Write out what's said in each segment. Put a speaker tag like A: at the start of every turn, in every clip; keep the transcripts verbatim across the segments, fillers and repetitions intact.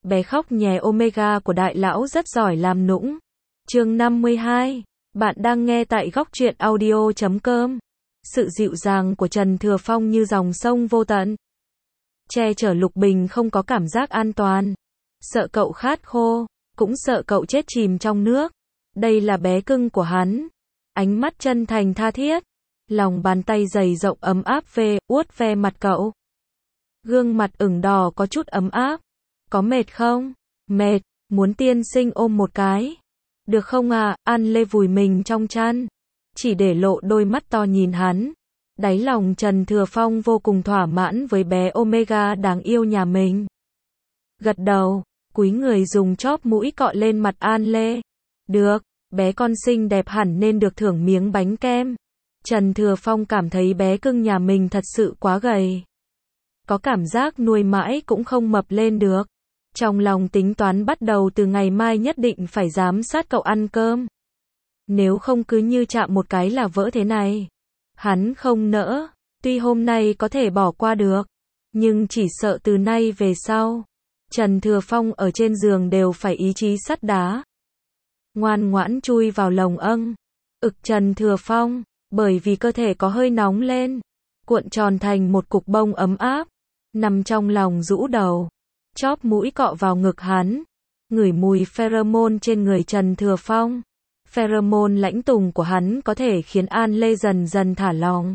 A: bé khóc nhè Omega của đại lão rất giỏi làm nũng. Chương năm mươi hai. Bạn đang nghe tại góc truyện audio chấm com. Sự dịu dàng của Trần Thừa Phong như dòng sông vô tận. Che chở Lục Bình không có cảm giác an toàn. Sợ cậu khát khô, cũng sợ cậu chết chìm trong nước. Đây là bé cưng của hắn. Ánh mắt chân thành tha thiết. Lòng bàn tay dày rộng ấm áp về, uốt ve mặt cậu. Gương mặt ửng đỏ có chút ấm áp. Có mệt không? Mệt, muốn tiên sinh ôm một cái. Được không à? An Lê vùi mình trong chăn. Chỉ để lộ đôi mắt to nhìn hắn. Đáy lòng Trần Thừa Phong vô cùng thỏa mãn với bé Omega đáng yêu nhà mình. Gật đầu, cúi người dùng chóp mũi cọ lên mặt An Lê. Được, bé con xinh đẹp hẳn nên được thưởng miếng bánh kem. Trần Thừa Phong cảm thấy bé cưng nhà mình thật sự quá gầy. Có cảm giác nuôi mãi cũng không mập lên được. Trong lòng tính toán bắt đầu từ ngày mai nhất định phải giám sát cậu ăn cơm. Nếu không cứ như chạm một cái là vỡ thế này. Hắn không nỡ, tuy hôm nay có thể bỏ qua được, nhưng chỉ sợ từ nay về sau, Trần Thừa Phong ở trên giường đều phải ý chí sắt đá. Ngoan ngoãn chui vào lồng âng. Ực Trần Thừa Phong, bởi vì cơ thể có hơi nóng lên, cuộn tròn thành một cục bông ấm áp, nằm trong lòng rũ đầu, chóp mũi cọ vào ngực hắn, ngửi mùi pheromone trên người Trần Thừa Phong. Pheromone lãnh tùng của hắn có thể khiến An Lê dần dần thả lỏng.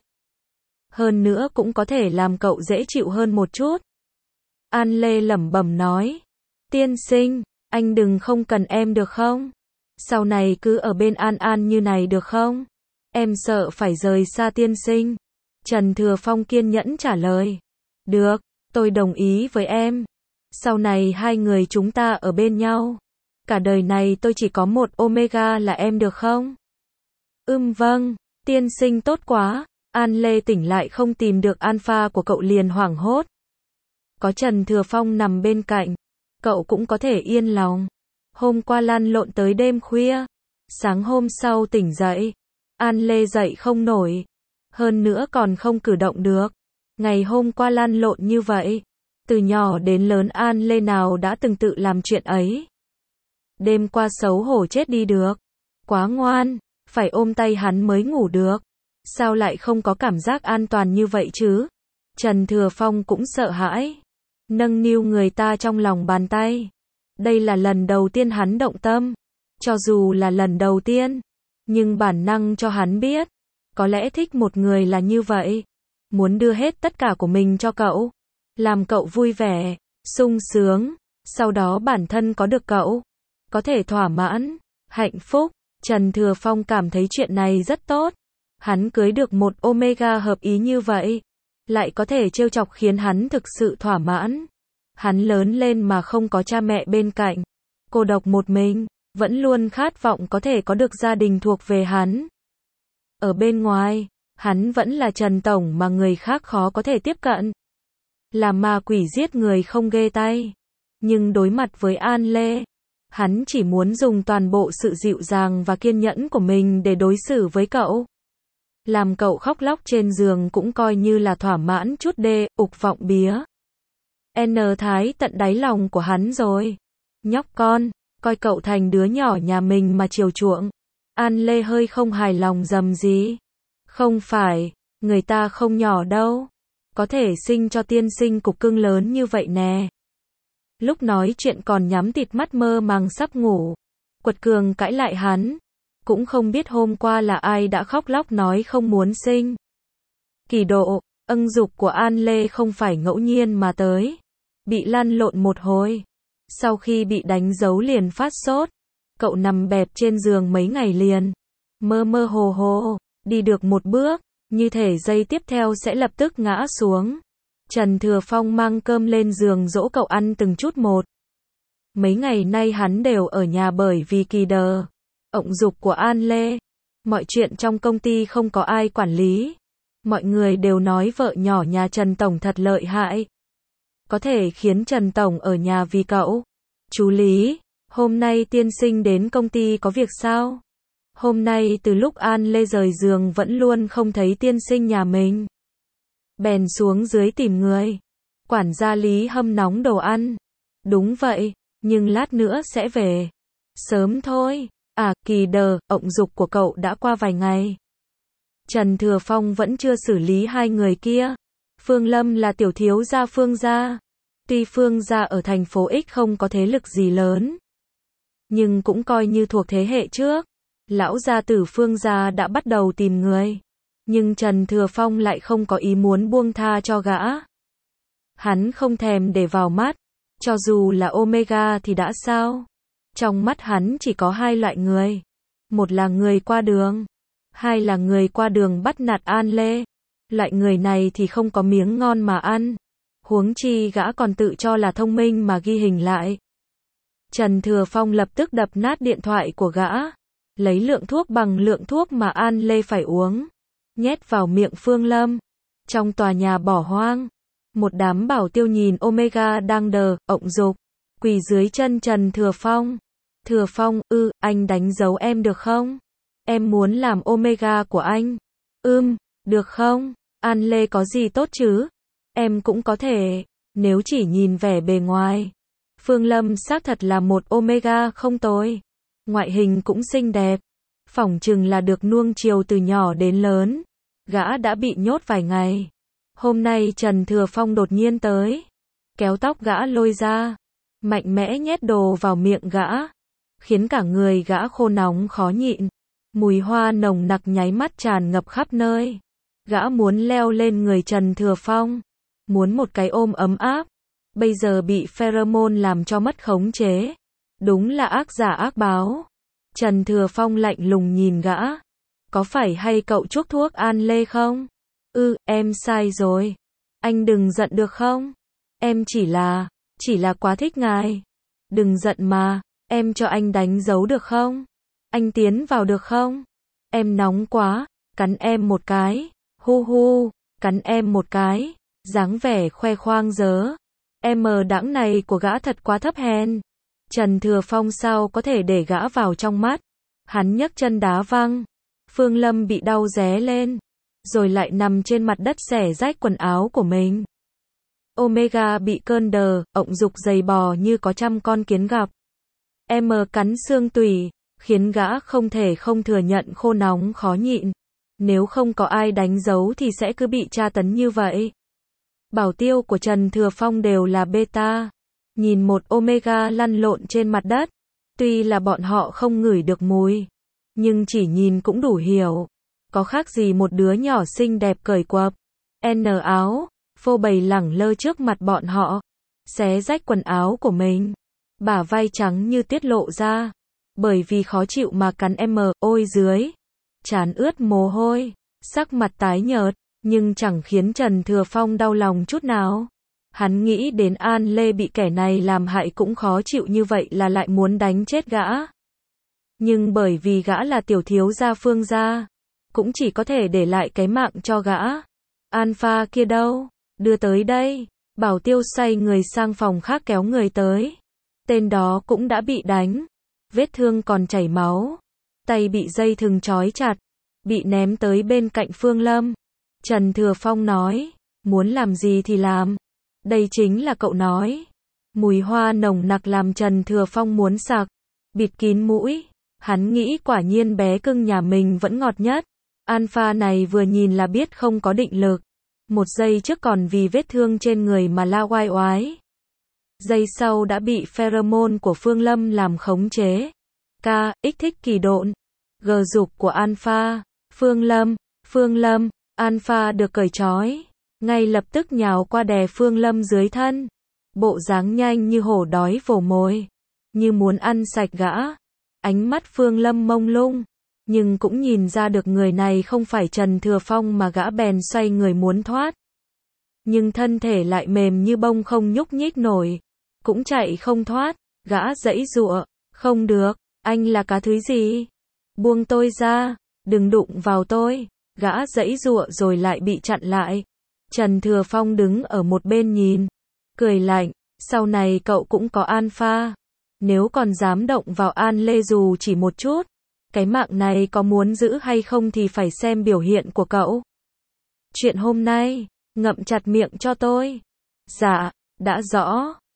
A: Hơn nữa cũng có thể làm cậu dễ chịu hơn một chút. An Lê lẩm bẩm nói. Tiên sinh, anh đừng không cần em được không? Sau này cứ ở bên An An như này được không? Em sợ phải rời xa tiên sinh. Trần Thừa Phong kiên nhẫn trả lời. Được, tôi đồng ý với em. Sau này hai người chúng ta ở bên nhau. Cả đời này tôi chỉ có một Omega là em được không? Ừm vâng, tiên sinh tốt quá. An Lê tỉnh lại không tìm được alpha của cậu liền hoảng hốt. Có Trần Thừa Phong nằm bên cạnh, cậu cũng có thể yên lòng. Hôm qua lăn lộn tới đêm khuya, sáng hôm sau tỉnh dậy, An Lê dậy không nổi, hơn nữa còn không cử động được. Ngày hôm qua lăn lộn như vậy, từ nhỏ đến lớn An Lê nào đã từng tự làm chuyện ấy. Đêm qua xấu hổ chết đi được, quá ngoan, phải ôm tay hắn mới ngủ được. Sao lại không có cảm giác an toàn như vậy chứ? Trần Thừa Phong cũng sợ hãi, nâng niu người ta trong lòng bàn tay. Đây là lần đầu tiên hắn động tâm, cho dù là lần đầu tiên, nhưng bản năng cho hắn biết, có lẽ thích một người là như vậy, muốn đưa hết tất cả của mình cho cậu, làm cậu vui vẻ, sung sướng, sau đó bản thân có được cậu, có thể thỏa mãn, hạnh phúc. Trần Thừa Phong cảm thấy chuyện này rất tốt, hắn cưới được một Omega hợp ý như vậy, lại có thể trêu chọc khiến hắn thực sự thỏa mãn. Hắn lớn lên mà không có cha mẹ bên cạnh, cô độc một mình, vẫn luôn khát vọng có thể có được gia đình thuộc về hắn. Ở bên ngoài, hắn vẫn là Trần Tổng mà người khác khó có thể tiếp cận. Là ma quỷ giết người không ghê tay. Nhưng đối mặt với An Lê, hắn chỉ muốn dùng toàn bộ sự dịu dàng và kiên nhẫn của mình để đối xử với cậu. Làm cậu khóc lóc trên giường cũng coi như là thỏa mãn chút đê, ục vọng bía. N thái tận đáy lòng của hắn rồi. Nhóc con, coi cậu thành đứa nhỏ nhà mình mà chiều chuộng. An Lê hơi không hài lòng dầm gì. Không phải, người ta không nhỏ đâu. Có thể sinh cho tiên sinh cục cưng lớn như vậy nè. Lúc nói chuyện còn nhắm tịt mắt mơ màng sắp ngủ. Quật cường cãi lại hắn. Cũng không biết hôm qua là ai đã khóc lóc nói không muốn sinh. Kỳ độ, âng dục của An Lê không phải ngẫu nhiên mà tới. Bị lăn lộn một hồi. Sau khi bị đánh dấu liền phát sốt. Cậu nằm bẹp trên giường mấy ngày liền. Mơ mơ hồ hồ, đi được một bước, như thể giây tiếp theo sẽ lập tức ngã xuống. Trần Thừa Phong mang cơm lên giường dỗ cậu ăn từng chút một. Mấy ngày nay hắn đều ở nhà bởi vì kỳ đờ. Ộng dục của An Lê. Mọi chuyện trong công ty không có ai quản lý. Mọi người đều nói vợ nhỏ nhà Trần Tổng thật lợi hại. Có thể khiến Trần Tổng ở nhà vì cậu. Chú Lý, hôm nay tiên sinh đến công ty có việc sao? Hôm nay từ lúc An Lê rời giường vẫn luôn không thấy tiên sinh nhà mình. Bèn xuống dưới tìm người. Quản gia Lý hâm nóng đồ ăn. Đúng vậy, nhưng lát nữa sẽ về. Sớm thôi. À, kỳ đờ, ộng dục của cậu đã qua vài ngày. Trần Thừa Phong vẫn chưa xử lý hai người kia. Phương Lâm là tiểu thiếu gia Phương gia. Tuy Phương gia ở thành phố X không có thế lực gì lớn, nhưng cũng coi như thuộc thế hệ trước. Lão gia tử Phương gia đã bắt đầu tìm người, nhưng Trần Thừa Phong lại không có ý muốn buông tha cho gã. Hắn không thèm để vào mắt, cho dù là Omega thì đã sao? Trong mắt hắn chỉ có hai loại người. Một là người qua đường, hai là người qua đường bắt nạt An Lê. Loại người này thì không có miếng ngon mà ăn. Huống chi gã còn tự cho là thông minh mà ghi hình lại. Trần Thừa Phong lập tức đập nát điện thoại của gã, lấy lượng thuốc bằng lượng thuốc mà An Lê phải uống, nhét vào miệng Phương Lâm. Trong tòa nhà bỏ hoang, một đám bảo tiêu nhìn Omega đang đờ, ộng dục, quỳ dưới chân Trần Thừa Phong. Thừa Phong, ư, anh đánh dấu em được không? Em muốn làm Omega của anh. Ưm, được không? An Lê có gì tốt chứ? Em cũng có thể, nếu chỉ nhìn vẻ bề ngoài. Phương Lâm xác thật là một Omega không tồi. Ngoại hình cũng xinh đẹp. Phỏng chừng là được nuông chiều từ nhỏ đến lớn. Gã đã bị nhốt vài ngày. Hôm nay Trần Thừa Phong đột nhiên tới, kéo tóc gã lôi ra, mạnh mẽ nhét đồ vào miệng gã, khiến cả người gã khô nóng khó nhịn. Mùi hoa nồng nặc nháy mắt tràn ngập khắp nơi. Gã muốn leo lên người Trần Thừa Phong, muốn một cái ôm ấm áp. Bây giờ bị pheromone làm cho mất khống chế. Đúng là ác giả ác báo. Trần Thừa Phong lạnh lùng nhìn gã. Có phải hay cậu chuốc thuốc An Lê không? Ừ, em sai rồi. Anh đừng giận được không? Em chỉ là, chỉ là quá thích ngài. Đừng giận mà, em cho anh đánh dấu được không? Anh tiến vào được không? Em nóng quá, cắn em một cái. Hu hu, cắn em một cái. Dáng vẻ khoe khoang dớ. Em mờ đãng này của gã thật quá thấp hèn. Trần Thừa Phong sao có thể để gã vào trong mắt. Hắn nhấc chân đá văng. Phương Lâm bị đau ré lên, rồi lại nằm trên mặt đất xẻ rách quần áo của mình. Omega bị cơn đờ, ộng dục dày bò như có trăm con kiến gặp. Em cắn xương tủy, khiến gã không thể không thừa nhận khô nóng khó nhịn. Nếu không có ai đánh dấu thì sẽ cứ bị tra tấn như vậy. Bảo tiêu của Trần Thừa Phong đều là beta. Nhìn một Omega lăn lộn trên mặt đất. Tuy là bọn họ không ngửi được mùi, nhưng chỉ nhìn cũng đủ hiểu. Có khác gì một đứa nhỏ xinh đẹp cởi quập N áo, phô bày lẳng lơ trước mặt bọn họ, xé rách quần áo của mình. Bả vai trắng như tiết lộ ra, bởi vì khó chịu mà cắn em ôi dưới. Trán ướt mồ hôi, sắc mặt tái nhợt, nhưng chẳng khiến Trần Thừa Phong đau lòng chút nào. Hắn nghĩ đến An Lê bị kẻ này làm hại cũng khó chịu như vậy là lại muốn đánh chết gã. Nhưng bởi vì gã là tiểu thiếu gia Phương gia, cũng chỉ có thể để lại cái mạng cho gã. Alpha kia đâu? Đưa tới đây. Bảo tiêu xoay người sang phòng khác kéo người tới. Tên đó cũng đã bị đánh. Vết thương còn chảy máu. Tay bị dây thừng trói chặt. Bị ném tới bên cạnh Phương Lâm. Trần Thừa Phong nói. Muốn làm gì thì làm. Đây chính là cậu nói. Mùi hoa nồng nặc làm Trần Thừa Phong muốn sặc. Bịt kín mũi. Hắn nghĩ quả nhiên bé cưng nhà mình vẫn ngọt nhất. Alpha này vừa nhìn là biết không có định lực. Một giây trước còn vì vết thương trên người mà la oai oái. Giây sau đã bị pheromone của Phương Lâm làm khống chế. K, X thích kỳ độn. G dục của Alpha. Phương Lâm, Phương Lâm, Alpha được cởi trói. Ngay lập tức nhào qua đè Phương Lâm dưới thân. Bộ dáng nhanh như hổ đói vồ mồi. Như muốn ăn sạch gã. Ánh mắt Phương Lâm mông lung. Nhưng cũng nhìn ra được người này không phải Trần Thừa Phong mà gã bèn xoay người muốn thoát. Nhưng thân thể lại mềm như bông không nhúc nhích nổi. Cũng chạy không thoát. Gã giãy giụa. Không được, anh là cá thứ gì? Buông tôi ra, đừng đụng vào tôi. Gã giãy giụa rồi lại bị chặn lại. Trần Thừa Phong đứng ở một bên nhìn. Cười lạnh, sau này cậu cũng có Alpha. Nếu còn dám động vào An Lê dù chỉ một chút, cái mạng này có muốn giữ hay không thì phải xem biểu hiện của cậu. Chuyện hôm nay, ngậm chặt miệng cho tôi. Dạ, đã rõ.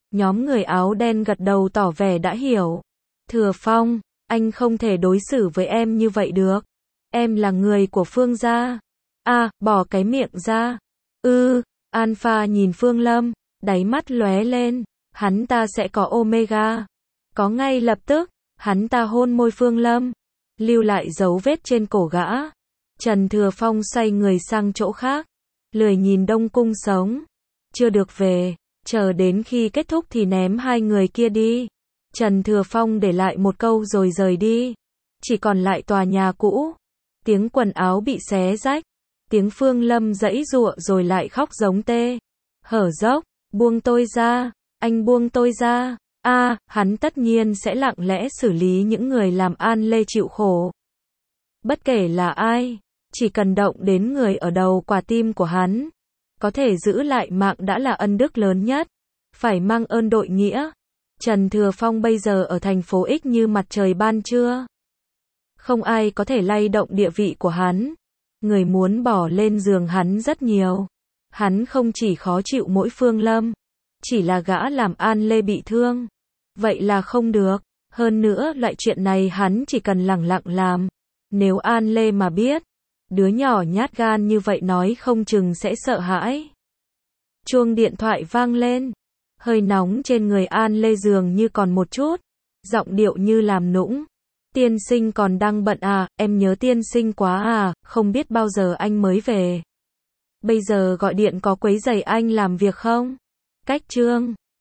A: Nhóm người áo đen gật đầu tỏ vẻ đã hiểu. Thừa Phong, anh không thể đối xử với em như vậy được. Em là người của Phương gia. À, bỏ cái miệng ra. Ư, Alpha nhìn Phương Lâm, đáy mắt lóe lên, hắn ta sẽ có Omega. Có ngay lập tức, hắn ta hôn môi Phương Lâm, lưu lại dấu vết trên cổ gã. Trần Thừa Phong xoay người sang chỗ khác, lười nhìn Đông Cung sống. Chưa được về, chờ đến khi kết thúc thì ném hai người kia đi. Trần Thừa Phong để lại một câu rồi rời đi. Chỉ còn lại tòa nhà cũ. Tiếng quần áo bị xé rách. Tiếng Phương Lâm giãy giụa rồi lại khóc giống tê. Hở dốc, buông tôi ra, anh buông tôi ra. A, à, hắn tất nhiên sẽ lặng lẽ xử lý những người làm An Lê chịu khổ. Bất kể là ai, chỉ cần động đến người ở đầu quả tim của hắn, có thể giữ lại mạng đã là ân đức lớn nhất. Phải mang ơn đội nghĩa. Trần Thừa Phong bây giờ ở thành phố X như mặt trời ban trưa. Không ai có thể lay động địa vị của hắn. Người muốn bỏ lên giường hắn rất nhiều. Hắn không chỉ khó chịu mỗi Phương Lâm, chỉ là gã làm An Lê bị thương. Vậy là không được. Hơn nữa loại chuyện này hắn chỉ cần lẳng lặng làm. Nếu An Lê mà biết, đứa nhỏ nhát gan như vậy nói không chừng sẽ sợ hãi. Chuông điện thoại vang lên. Hơi nóng trên người An Lê dường như còn một chút. Giọng điệu như làm nũng. Tiên sinh còn đang bận à, em nhớ tiên sinh quá à, không biết bao giờ anh mới về. Bây giờ gọi điện có quấy rầy anh làm việc không? Cách chương